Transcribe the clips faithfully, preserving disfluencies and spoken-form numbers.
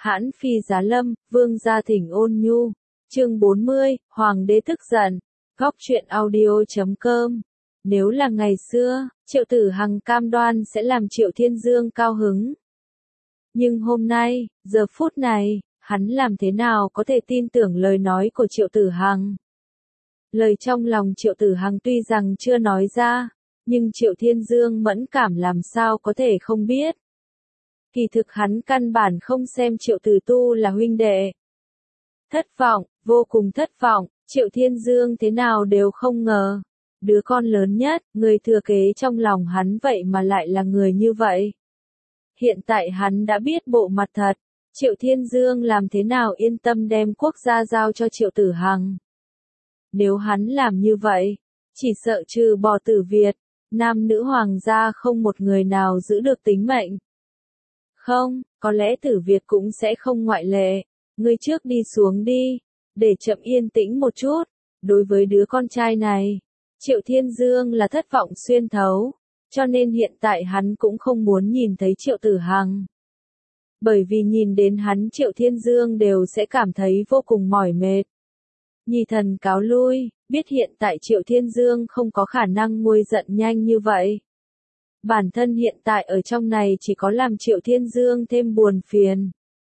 Hãn phi giá lâm, vương gia thỉnh ôn nhu. Chương bốn mươi, Hoàng đế tức giận. Góc truyện audio chấm com. Nếu là ngày xưa, Triệu Tử Hằng cam đoan sẽ làm Triệu Thiên Dương cao hứng. Nhưng hôm nay, giờ phút này, hắn làm thế nào có thể tin tưởng lời nói của Triệu Tử Hằng? Lời trong lòng Triệu Tử Hằng tuy rằng chưa nói ra, nhưng Triệu Thiên Dương mẫn cảm làm sao có thể không biết. Kỳ thực hắn căn bản không xem Triệu Tử Tu là huynh đệ. Thất vọng, vô cùng thất vọng, Triệu Thiên Dương thế nào đều không ngờ. Đứa con lớn nhất, người thừa kế trong lòng hắn vậy mà lại là người như vậy. Hiện tại hắn đã biết bộ mặt thật, Triệu Thiên Dương làm thế nào yên tâm đem quốc gia giao cho Triệu Tử Hằng. Nếu hắn làm như vậy, chỉ sợ trừ bỏ Tử Việt, nam nữ hoàng gia không một người nào giữ được tính mệnh. Không, có lẽ Tử Việt cũng sẽ không ngoại lệ. Ngươi trước đi xuống đi, để chậm yên tĩnh một chút. Đối với đứa con trai này, Triệu Thiên Dương là thất vọng xuyên thấu, cho nên hiện tại hắn cũng không muốn nhìn thấy Triệu Tử Hằng. Bởi vì nhìn đến hắn Triệu Thiên Dương đều sẽ cảm thấy vô cùng mỏi mệt. Nhi thần cáo lui, biết hiện tại Triệu Thiên Dương không có khả năng nguôi giận nhanh như vậy. Bản thân hiện tại ở trong này chỉ có làm Triệu Thiên Dương thêm buồn phiền.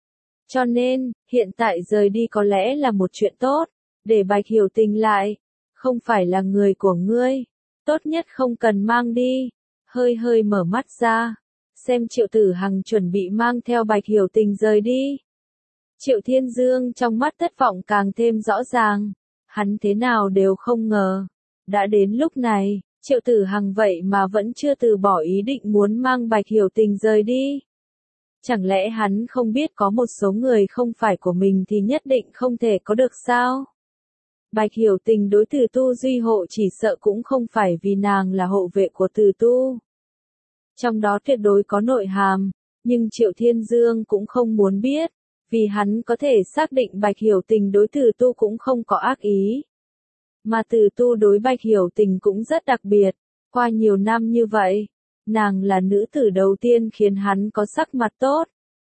Cho nên, hiện tại rời đi có lẽ là một chuyện tốt, để Bạch Hiểu Tình lại, không phải là người của ngươi, tốt nhất không cần mang đi. Hơi hơi mở mắt ra, xem Triệu Tử Hằng chuẩn bị mang theo Bạch Hiểu Tình rời đi. Triệu Thiên Dương trong mắt thất vọng càng thêm rõ ràng, hắn thế nào đều không ngờ. Đã đến lúc này, Triệu Tử Hằng vậy mà vẫn chưa từ bỏ ý định muốn mang Bạch Hiểu Tình rời đi. Chẳng lẽ hắn không biết có một số người không phải của mình thì nhất định không thể có được sao? Bạch Hiểu Tình đối Từ Tu duy hộ chỉ sợ cũng không phải vì nàng là hộ vệ của Từ Tu. Trong đó tuyệt đối có nội hàm, nhưng Triệu Thiên Dương cũng không muốn biết, vì hắn có thể xác định Bạch Hiểu Tình đối Từ Tu cũng không có ác ý. Mà Từ Tu đối Bạch Hiểu Tình cũng rất đặc biệt, qua nhiều năm như vậy, nàng là nữ tử đầu tiên khiến hắn có sắc mặt tốt.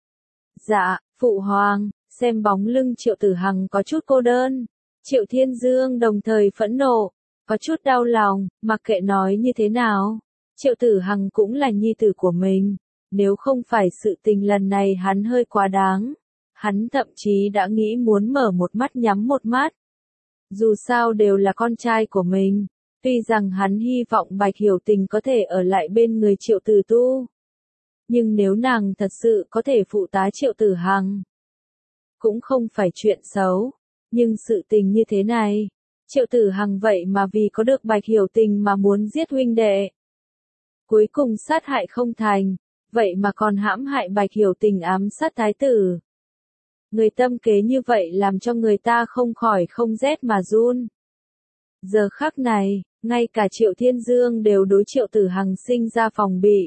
Dạ, Phụ Hoàng, xem bóng lưng Triệu Tử Hằng có chút cô đơn. Triệu Thiên Dương đồng thời phẫn nộ, có chút đau lòng, mặc kệ nói như thế nào. Triệu Tử Hằng cũng là nhi tử của mình, nếu không phải sự tình lần này hắn hơi quá đáng. Hắn thậm chí đã nghĩ muốn mở một mắt nhắm một mắt. Dù sao đều là con trai của mình, tuy rằng hắn hy vọng Bạch Hiểu Tình có thể ở lại bên người Triệu Tử Tu. Nhưng nếu nàng thật sự có thể phụ tá Triệu Tử Hằng, cũng không phải chuyện xấu. Nhưng sự tình như thế này, Triệu Tử Hằng vậy mà vì có được Bạch Hiểu Tình mà muốn giết huynh đệ. Cuối cùng sát hại không thành, vậy mà còn hãm hại Bạch Hiểu Tình ám sát thái tử. Người tâm kế như vậy làm cho người ta không khỏi không rét mà run. Giờ khắc này, ngay cả Triệu Thiên Dương đều đối Triệu Tử Hằng sinh ra phòng bị.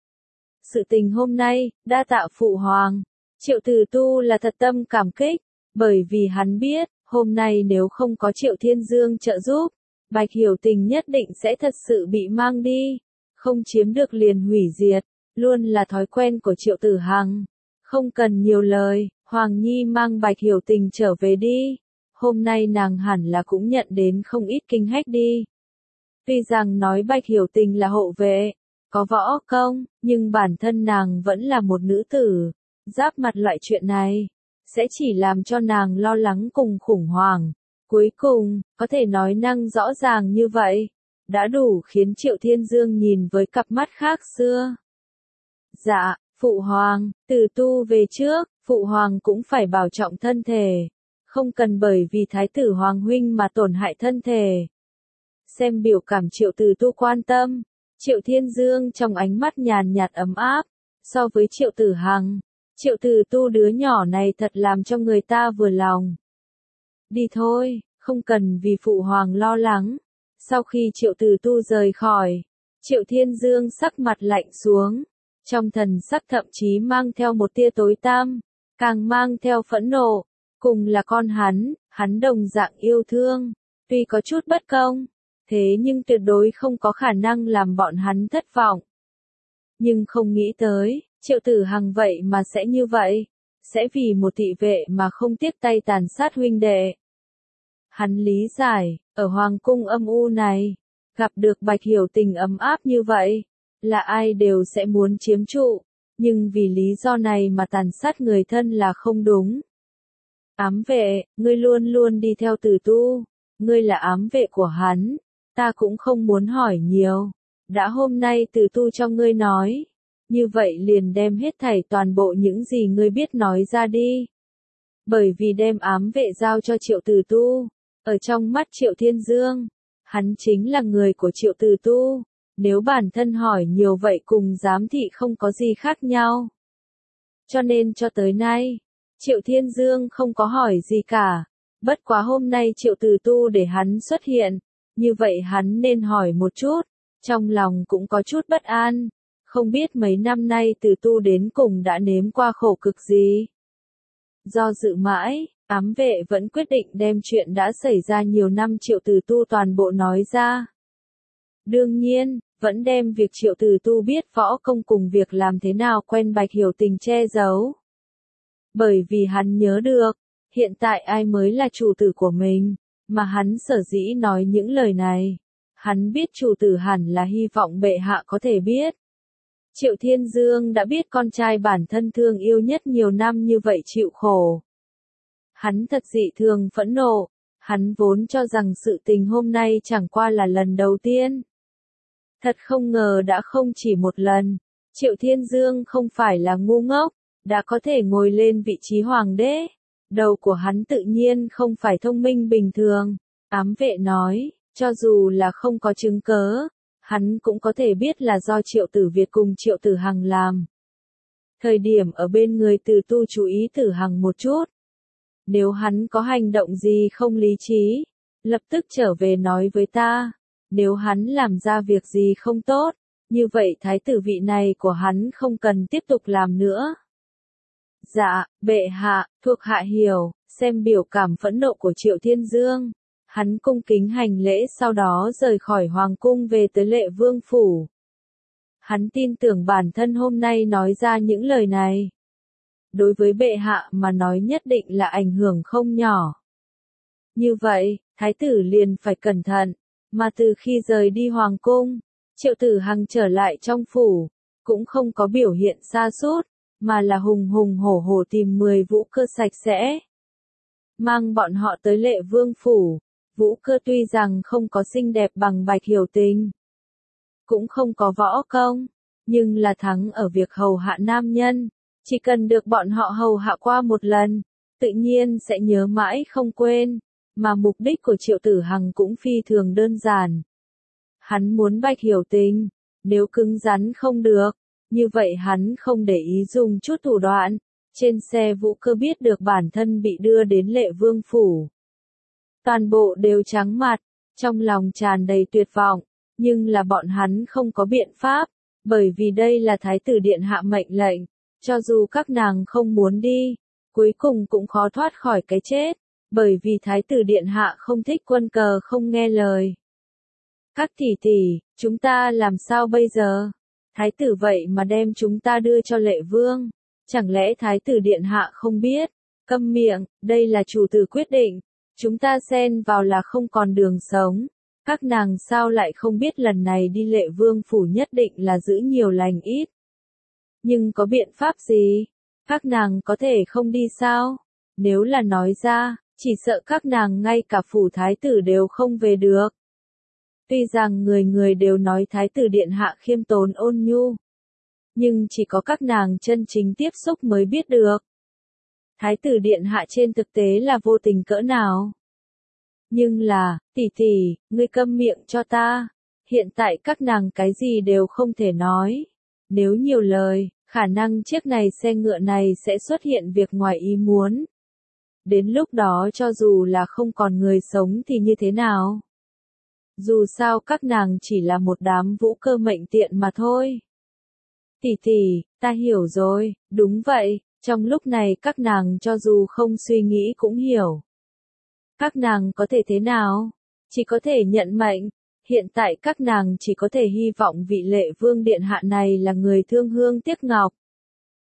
Sự tình hôm nay, đa tạ Phụ Hoàng, Triệu Tử Tu là thật tâm cảm kích, bởi vì hắn biết, hôm nay nếu không có Triệu Thiên Dương trợ giúp, Bạch Hiểu Tình nhất định sẽ thật sự bị mang đi, không chiếm được liền hủy diệt, luôn là thói quen của Triệu Tử Hằng. Không cần nhiều lời, Hoàng Nhi mang Bạch Hiểu Tình trở về đi, hôm nay nàng hẳn là cũng nhận đến không ít kinh hách đi. Tuy rằng nói Bạch Hiểu Tình là hộ vệ, có võ công, nhưng bản thân nàng vẫn là một nữ tử, giáp mặt loại chuyện này sẽ chỉ làm cho nàng lo lắng cùng khủng hoảng. Cuối cùng, có thể nói năng rõ ràng như vậy, đã đủ khiến Triệu Thiên Dương nhìn với cặp mắt khác xưa. Dạ, Phụ Hoàng, Từ Tu về trước, Phụ Hoàng cũng phải bảo trọng thân thể, không cần bởi vì Thái tử Hoàng huynh mà tổn hại thân thể. Xem biểu cảm Triệu Từ Tu quan tâm, Triệu Thiên Dương trong ánh mắt nhàn nhạt ấm áp, so với Triệu Tử Hằng, Triệu Tử Tu đứa nhỏ này thật làm cho người ta vừa lòng. Đi thôi, không cần vì Phụ Hoàng lo lắng. Sau khi Triệu Tử Tu rời khỏi, Triệu Thiên Dương sắc mặt lạnh xuống, trong thần sắc thậm chí mang theo một tia tối tăm, càng mang theo phẫn nộ, cùng là con hắn, hắn đồng dạng yêu thương, tuy có chút bất công, thế nhưng tuyệt đối không có khả năng làm bọn hắn thất vọng. Nhưng không nghĩ tới, Triệu Tử Hằng vậy mà sẽ như vậy, sẽ vì một thị vệ mà không tiếc tay tàn sát huynh đệ. Hắn lý giải, ở hoàng cung âm u này, gặp được Bạch Hiểu Tình ấm áp như vậy, là ai đều sẽ muốn chiếm trụ, nhưng vì lý do này mà tàn sát người thân là không đúng. Ám vệ, ngươi luôn luôn đi theo Tử Tu, ngươi là ám vệ của hắn, ta cũng không muốn hỏi nhiều. Đã hôm nay Tử Tu cho ngươi nói, như vậy liền đem hết thảy toàn bộ những gì ngươi biết nói ra đi. Bởi vì đem ám vệ giao cho Triệu Tử Tu, ở trong mắt Triệu Thiên Dương, hắn chính là người của Triệu Tử Tu, nếu bản thân hỏi nhiều vậy cùng giám thị không có gì khác nhau. Cho nên cho tới nay, Triệu Thiên Dương không có hỏi gì cả, bất quá hôm nay Triệu Tử Tu để hắn xuất hiện, như vậy hắn nên hỏi một chút, trong lòng cũng có chút bất an, không biết mấy năm nay Tử Tu đến cùng đã nếm qua khổ cực gì. Do dự mãi, ám vệ vẫn quyết định đem chuyện đã xảy ra nhiều năm Triệu Tử Tu toàn bộ nói ra. Đương nhiên, vẫn đem việc Triệu Tử Tu biết võ công cùng việc làm thế nào quen Bạch Hiểu Tình che giấu. Bởi vì hắn nhớ được, hiện tại ai mới là chủ tử của mình, mà hắn sở dĩ nói những lời này. Hắn biết chủ tử hẳn là hy vọng bệ hạ có thể biết. Triệu Thiên Dương đã biết con trai bản thân thương yêu nhất nhiều năm như vậy chịu khổ. Hắn thật dị thường phẫn nộ, hắn vốn cho rằng sự tình hôm nay chẳng qua là lần đầu tiên. Thật không ngờ đã không chỉ một lần, Triệu Thiên Dương không phải là ngu ngốc, đã có thể ngồi lên vị trí hoàng đế. Đầu của hắn tự nhiên không phải thông minh bình thường. Ám vệ nói, cho dù là không có chứng cớ, hắn cũng có thể biết là do Triệu Tử Việt cùng Triệu Tử Hằng làm. Thời điểm ở bên người Tử Tu chú ý Tử Hằng một chút. Nếu hắn có hành động gì không lý trí, lập tức trở về nói với ta. Nếu hắn làm ra việc gì không tốt, như vậy thái tử vị này của hắn không cần tiếp tục làm nữa. Dạ, bệ hạ, thuộc hạ hiểu, xem biểu cảm phẫn nộ của Triệu Thiên Dương. Hắn cung kính hành lễ sau đó rời khỏi hoàng cung về tới Lệ Vương phủ. Hắn tin tưởng bản thân hôm nay nói ra những lời này. Đối với bệ hạ mà nói nhất định là ảnh hưởng không nhỏ. Như vậy, thái tử liền phải cẩn thận, mà từ khi rời đi hoàng cung, Triệu Tử Hằng trở lại trong phủ, cũng không có biểu hiện sa sút, mà là hùng hùng hổ hổ tìm mười vũ cơ sạch sẽ. Mang bọn họ tới Lệ Vương phủ. Vũ cơ tuy rằng không có xinh đẹp bằng Bạch Hiểu Tình, cũng không có võ công, nhưng là thắng ở việc hầu hạ nam nhân, chỉ cần được bọn họ hầu hạ qua một lần, tự nhiên sẽ nhớ mãi không quên, mà mục đích của Triệu Tử Hằng cũng phi thường đơn giản. Hắn muốn Bạch Hiểu Tình, nếu cứng rắn không được, như vậy hắn không để ý dùng chút thủ đoạn. Trên xe vũ cơ biết được bản thân bị đưa đến Lệ Vương phủ. Toàn bộ đều trắng mặt, trong lòng tràn đầy tuyệt vọng, nhưng là bọn hắn không có biện pháp, bởi vì đây là thái tử điện hạ mệnh lệnh, cho dù các nàng không muốn đi, cuối cùng cũng khó thoát khỏi cái chết, bởi vì thái tử điện hạ không thích quân cờ không nghe lời. Các tỷ tỷ, chúng ta làm sao bây giờ? Thái tử vậy mà đem chúng ta đưa cho Lệ Vương, chẳng lẽ thái tử điện hạ không biết? Câm miệng, đây là chủ tử quyết định. Chúng ta xen vào là không còn đường sống. Các nàng sao lại không biết lần này đi Lệ Vương phủ nhất định là giữ nhiều lành ít. Nhưng có biện pháp gì? Các nàng có thể không đi sao? Nếu là nói ra, chỉ sợ các nàng ngay cả phủ thái tử đều không về được. Tuy rằng người người đều nói thái tử điện hạ khiêm tốn ôn nhu, nhưng chỉ có các nàng chân chính tiếp xúc mới biết được. Thái tử điện hạ trên thực tế là vô tình cỡ nào. Nhưng là, tỷ tỷ, ngươi câm miệng cho ta. Hiện tại các nàng cái gì đều không thể nói. Nếu nhiều lời, khả năng chiếc này xe ngựa này sẽ xuất hiện việc ngoài ý muốn. Đến lúc đó cho dù là không còn người sống thì như thế nào? Dù sao các nàng chỉ là một đám vũ cơ mệnh tiện mà thôi. Tỷ tỷ, ta hiểu rồi, đúng vậy. Trong lúc này các nàng cho dù không suy nghĩ cũng hiểu. Các nàng có thể thế nào? Chỉ có thể nhận mệnh. Hiện tại các nàng chỉ có thể hy vọng vị Lệ Vương điện hạ này là người thương hương tiếc ngọc.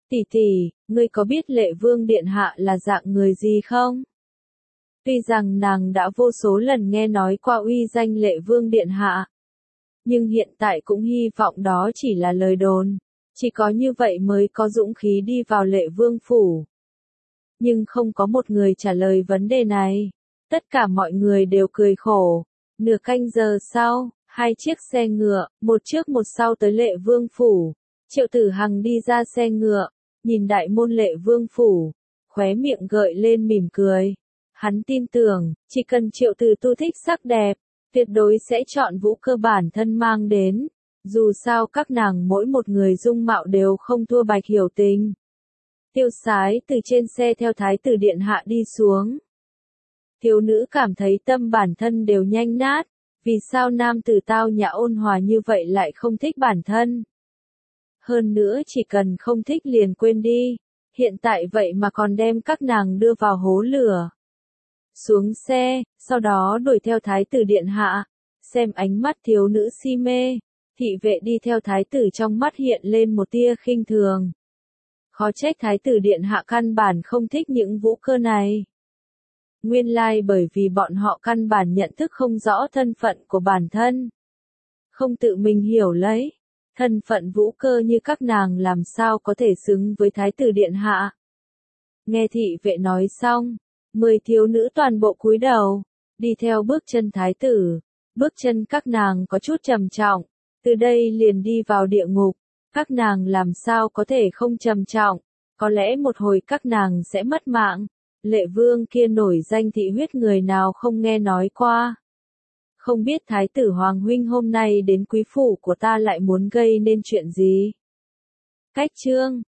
Tỷ tỷ, ngươi có biết Lệ Vương Điện Hạ là dạng người gì không? Tuy rằng nàng đã vô số lần nghe nói qua uy danh Lệ Vương Điện Hạ, nhưng hiện tại cũng hy vọng đó chỉ là lời đồn, chỉ có như vậy mới có dũng khí đi vào Lệ Vương phủ. Nhưng không có một người trả lời vấn đề này. Tất cả mọi người đều cười khổ. Nửa canh giờ sau, hai chiếc xe ngựa, một trước một sau tới Lệ Vương phủ. Triệu Tử Hằng đi ra xe ngựa, nhìn đại môn Lệ Vương phủ, khóe miệng gợi lên mỉm cười. Hắn tin tưởng, chỉ cần Triệu Tử Tu thích sắc đẹp, tuyệt đối sẽ chọn Vũ Cơ bản thân mang đến. Dù sao các nàng mỗi một người dung mạo đều không thua Bạch Hiểu Tình. Tiêu Sái từ trên xe theo Thái tử Điện Hạ đi xuống. Thiếu nữ cảm thấy tâm bản thân đều nhanh nát, vì sao nam tử tao nhã ôn hòa như vậy lại không thích bản thân. Hơn nữa chỉ cần không thích liền quên đi, hiện tại vậy mà còn đem các nàng đưa vào hố lửa. Xuống xe, sau đó đuổi theo Thái tử Điện Hạ, xem ánh mắt thiếu nữ si mê, thị vệ đi theo Thái tử trong mắt hiện lên một tia khinh thường. Khó trách Thái tử Điện Hạ căn bản không thích những vũ cơ này. Nguyên lai bởi vì bọn họ căn bản nhận thức không rõ thân phận của bản thân. Không tự mình hiểu lấy. Thân phận vũ cơ như các nàng làm sao có thể xứng với Thái tử Điện Hạ. Nghe thị vệ nói xong, mười thiếu nữ toàn bộ cúi đầu, đi theo bước chân Thái tử. Bước chân các nàng có chút trầm trọng, từ đây liền đi vào địa ngục. Các nàng làm sao có thể không trầm trọng, có lẽ một hồi các nàng sẽ mất mạng. Lệ Vương kia nổi danh thị huyết người nào không nghe nói qua. Không biết Thái tử Hoàng huynh hôm nay đến quý phủ của ta lại muốn gây nên chuyện gì. Cách chương